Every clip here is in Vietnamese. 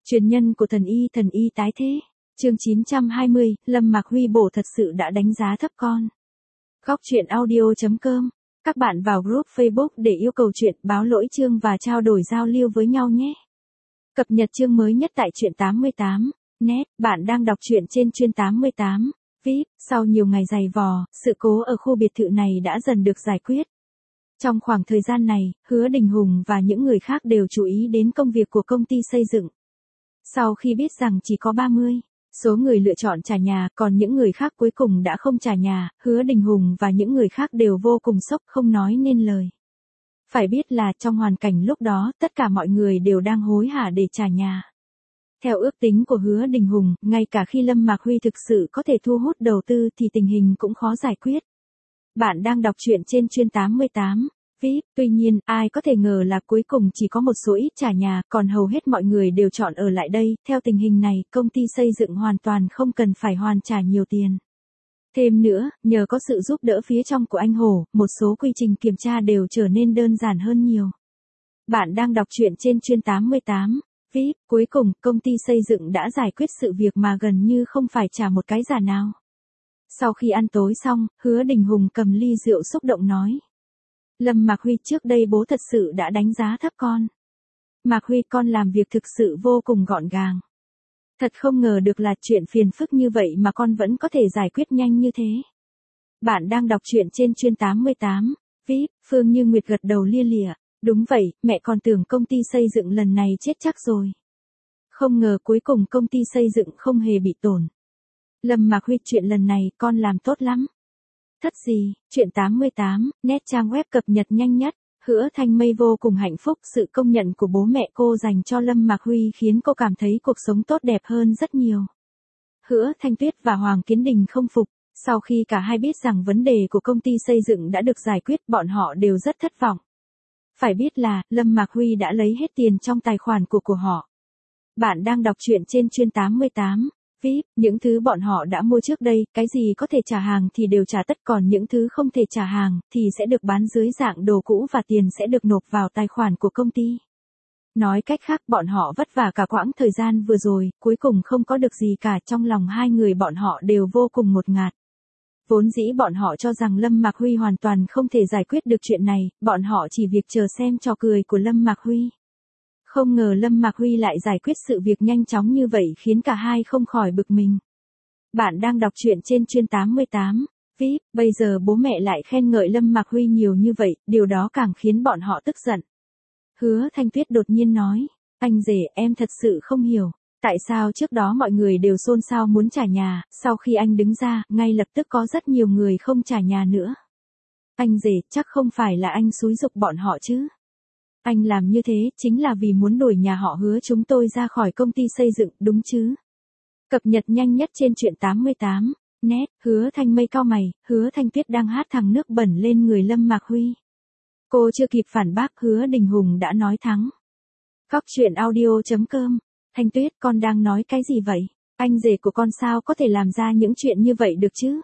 Truyền nhân của thần y tái thế. Chương 920, Lâm Mạc Huy bổ thật sự đã đánh giá thấp con. Góc truyện audio.com. Các bạn vào group Facebook để yêu cầu truyện, báo lỗi chương và trao đổi giao lưu với nhau nhé. Cập nhật chương mới nhất tại truyện 88. Net, bạn đang đọc truyện trên chuyên 88. VIP, sau nhiều ngày dày vò, sự cố ở khu biệt thự này đã dần được giải quyết. Trong khoảng thời gian này, Hứa Đình Hùng và những người khác đều chú ý đến công việc của công ty xây dựng. Sau khi biết rằng chỉ có 30 số người lựa chọn trả nhà, còn những người khác cuối cùng đã không trả nhà, Hứa Đình Hùng và những người khác đều vô cùng sốc không nói nên lời. Phải biết là trong hoàn cảnh lúc đó, tất cả mọi người đều đang hối hả để trả nhà. Theo ước tính của Hứa Đình Hùng, ngay cả khi Lâm Mạc Huy thực sự có thể thu hút đầu tư thì tình hình cũng khó giải quyết. Bạn đang đọc truyện trên chuyên 88. VIP, tuy nhiên, ai có thể ngờ là cuối cùng chỉ có một số ít trả nhà, còn hầu hết mọi người đều chọn ở lại đây. Theo tình hình này, công ty xây dựng hoàn toàn không cần phải hoàn trả nhiều tiền. Thêm nữa, nhờ có sự giúp đỡ phía trong của anh Hổ, một số quy trình kiểm tra đều trở nên đơn giản hơn nhiều. Bạn đang đọc truyện trên chuyên 88. VIP, cuối cùng, công ty xây dựng đã giải quyết sự việc mà gần như không phải trả một cái giả nào. Sau khi ăn tối xong, Hứa Đình Hùng cầm ly rượu xúc động nói. Lâm Mạc Huy, trước đây bố thật sự đã đánh giá thấp con. Mạc Huy, con làm việc thực sự vô cùng gọn gàng. Thật không ngờ được là chuyện phiền phức như vậy mà con vẫn có thể giải quyết nhanh như thế. Bạn đang đọc truyện trên chuyên 88. VIP, Phương Như Nguyệt gật đầu lia lịa. Đúng vậy, mẹ còn tưởng công ty xây dựng lần này chết chắc rồi. Không ngờ cuối cùng công ty xây dựng không hề bị tổn. Lâm Mạc Huy, chuyện lần này con làm tốt lắm. Thất gì, truyện 88, net trang web cập nhật nhanh nhất. Hứa Thanh Mây vô cùng hạnh phúc, sự công nhận của bố mẹ cô dành cho Lâm Mạc Huy khiến cô cảm thấy cuộc sống tốt đẹp hơn rất nhiều. Hứa Thanh Tuyết và Hoàng Kiến Đình không phục, sau khi cả hai biết rằng vấn đề của công ty xây dựng đã được giải quyết, bọn họ đều rất thất vọng. Phải biết là, Lâm Mạc Huy đã lấy hết tiền trong tài khoản của họ. Bạn đang đọc truyện trên chuyên 88. VIP, những thứ bọn họ đã mua trước đây, cái gì có thể trả hàng thì đều trả tất, còn những thứ không thể trả hàng thì sẽ được bán dưới dạng đồ cũ và tiền sẽ được nộp vào tài khoản của công ty. Nói cách khác, bọn họ vất vả cả quãng thời gian vừa rồi, cuối cùng không có được gì cả. Trong lòng hai người bọn họ đều vô cùng ngột ngạt. Vốn dĩ bọn họ cho rằng Lâm Mạc Huy hoàn toàn không thể giải quyết được chuyện này, bọn họ chỉ việc chờ xem trò cười của Lâm Mạc Huy. Không ngờ Lâm Mạc Huy lại giải quyết sự việc nhanh chóng như vậy khiến cả hai không khỏi bực mình. Bạn đang đọc truyện trên chuyên 88. VIP, bây giờ bố mẹ lại khen ngợi Lâm Mạc Huy nhiều như vậy, điều đó càng khiến bọn họ tức giận. Hứa Thanh Tuyết đột nhiên nói, anh rể, em thật sự không hiểu, tại sao trước đó mọi người đều xôn xao muốn trả nhà, sau khi anh đứng ra, ngay lập tức có rất nhiều người không trả nhà nữa. Anh rể, chắc không phải là anh xúi giục bọn họ chứ? Anh làm như thế chính là vì muốn đuổi nhà họ Hứa chúng tôi ra khỏi công ty xây dựng, đúng chứ? Cập nhật nhanh nhất trên truyện 88. Net, Hứa Thanh Mây cau mày, Hứa Thanh Tuyết đang hát thẳng nước bẩn lên người Lâm Mạc Huy. Cô chưa kịp phản bác, Hứa Đình Hùng đã nói thắng. Góc truyện audio.com. Thanh Tuyết, con đang nói cái gì vậy? Anh rể của con sao có thể làm ra những chuyện như vậy được chứ?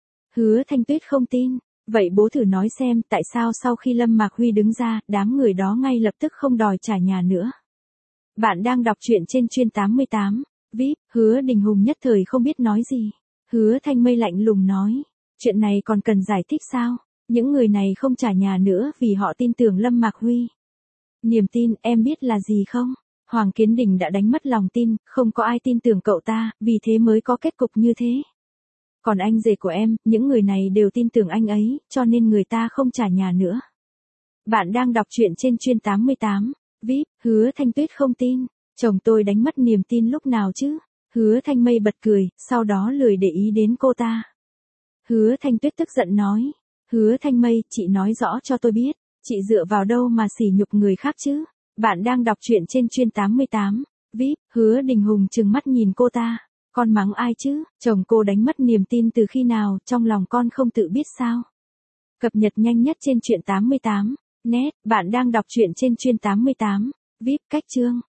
Hứa Thanh Tuyết không tin. Vậy bố thử nói xem tại sao sau khi Lâm Mạc Huy đứng ra, đám người đó ngay lập tức không đòi trả nhà nữa. Bạn đang đọc truyện trên chuyên 88. VIP, Hứa Đình Hùng nhất thời không biết nói gì. Hứa Thanh Mây lạnh lùng nói, chuyện này còn cần giải thích sao? Những người này không trả nhà nữa vì họ tin tưởng Lâm Mạc Huy. Niềm tin, em biết là gì không? Hoàng Kiến Đình đã đánh mất lòng tin, không có ai tin tưởng cậu ta, vì thế mới có kết cục như thế. Còn anh rể của em, những người này đều tin tưởng anh ấy, cho nên người ta không trả nhà nữa. Bạn đang đọc truyện trên chuyên 88. VIP, Hứa Thanh Tuyết không tin. Chồng tôi đánh mất niềm tin lúc nào chứ? Hứa Thanh Mây bật cười, sau đó lười để ý đến cô ta. Hứa Thanh Tuyết tức giận nói. Hứa Thanh Mây, chị nói rõ cho tôi biết, chị dựa vào đâu mà sỉ nhục người khác chứ? Bạn đang đọc truyện trên chuyên 88. VIP, Hứa Đình Hùng trừng mắt nhìn cô ta. Con mắng ai chứ? Chồng cô đánh mất niềm tin từ khi nào, trong lòng con không tự biết sao? Cập nhật nhanh nhất trên truyện 88. Net, bạn đang đọc truyện trên chuyên 88. VIP, cách chương.